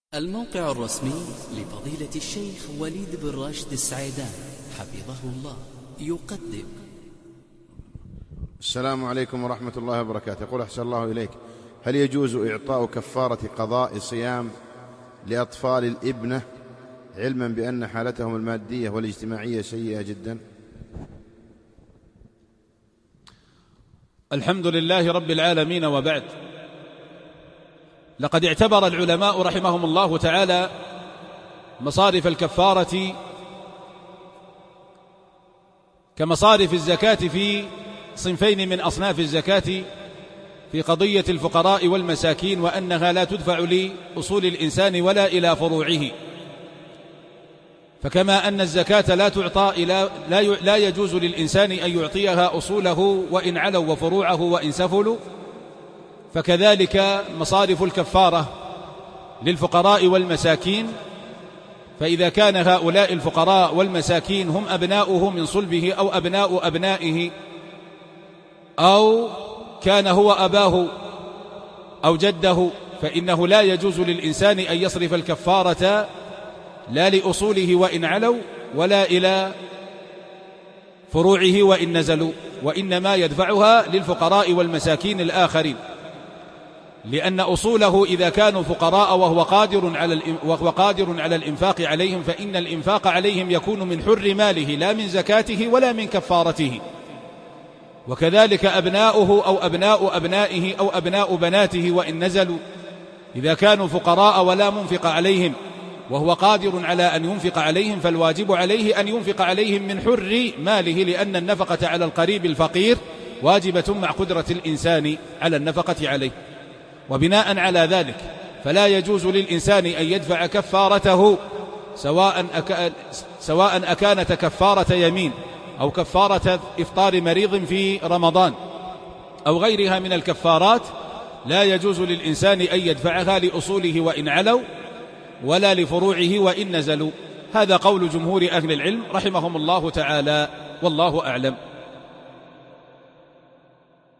الموقع الرسمي لفضيلة الشيخ وليد بن راشد السعيدان حفظه الله يقدم. السلام عليكم ورحمة الله وبركاته. يقول أحسن الله إليك، هل يجوز إعطاء كفارة قضاء صيام لأطفال الإبنة علما بأن حالتهم المادية والاجتماعية سيئة جدا؟ الحمد لله رب العالمين، وبعد، لقد اعتبر العلماء رحمهم الله تعالى مصارف الكفارة كمصارف الزكاة في صنفين من أصناف الزكاة في قضية الفقراء والمساكين، وأنها لا تدفع لأصول الإنسان ولا إلى فروعه. فكما أن الزكاة لا تعطى لا يجوز للإنسان أن يعطيها أصوله وإن علوا وفروعه وإن سفلوا، فكذلك مصارف الكفارة للفقراء والمساكين. فإذا كان هؤلاء الفقراء والمساكين هم أبناؤه من صلبه أو أبناء أبنائه، أو كان هو أباه أو جده، فإنه لا يجوز للإنسان أن يصرف الكفارة لا لأصوله وإن علوا ولا إلى فروعه وإن نزلوا، وإنما يدفعها للفقراء والمساكين الآخرين، لأن أصوله إذا كانوا فقراء وهو قادر على الإنفاق عليهم، فإن الإنفاق عليهم يكون من حر ماله لا من زكاته ولا من كفارته. وكذلك أبناؤه أو أبناء أبنائه أو أبناء بناته وإن نزلوا، إذا كانوا فقراء ولا منفق عليهم وهو قادر على أن ينفق عليهم، فالواجب عليه أن ينفق عليهم من حر ماله، لأن النفقة على القريب الفقير واجبة مع قدرة الإنسان على النفقة عليه. وبناء على ذلك فلا يجوز للإنسان أن يدفع كفارته، سواء أكانت كفارة يمين أو كفارة إفطار مريض في رمضان أو غيرها من الكفارات، لا يجوز للإنسان أن يدفعها لأصوله وإن علوا ولا لفروعه وإن نزلوا. هذا قول جمهور أهل العلم رحمهم الله تعالى، والله أعلم.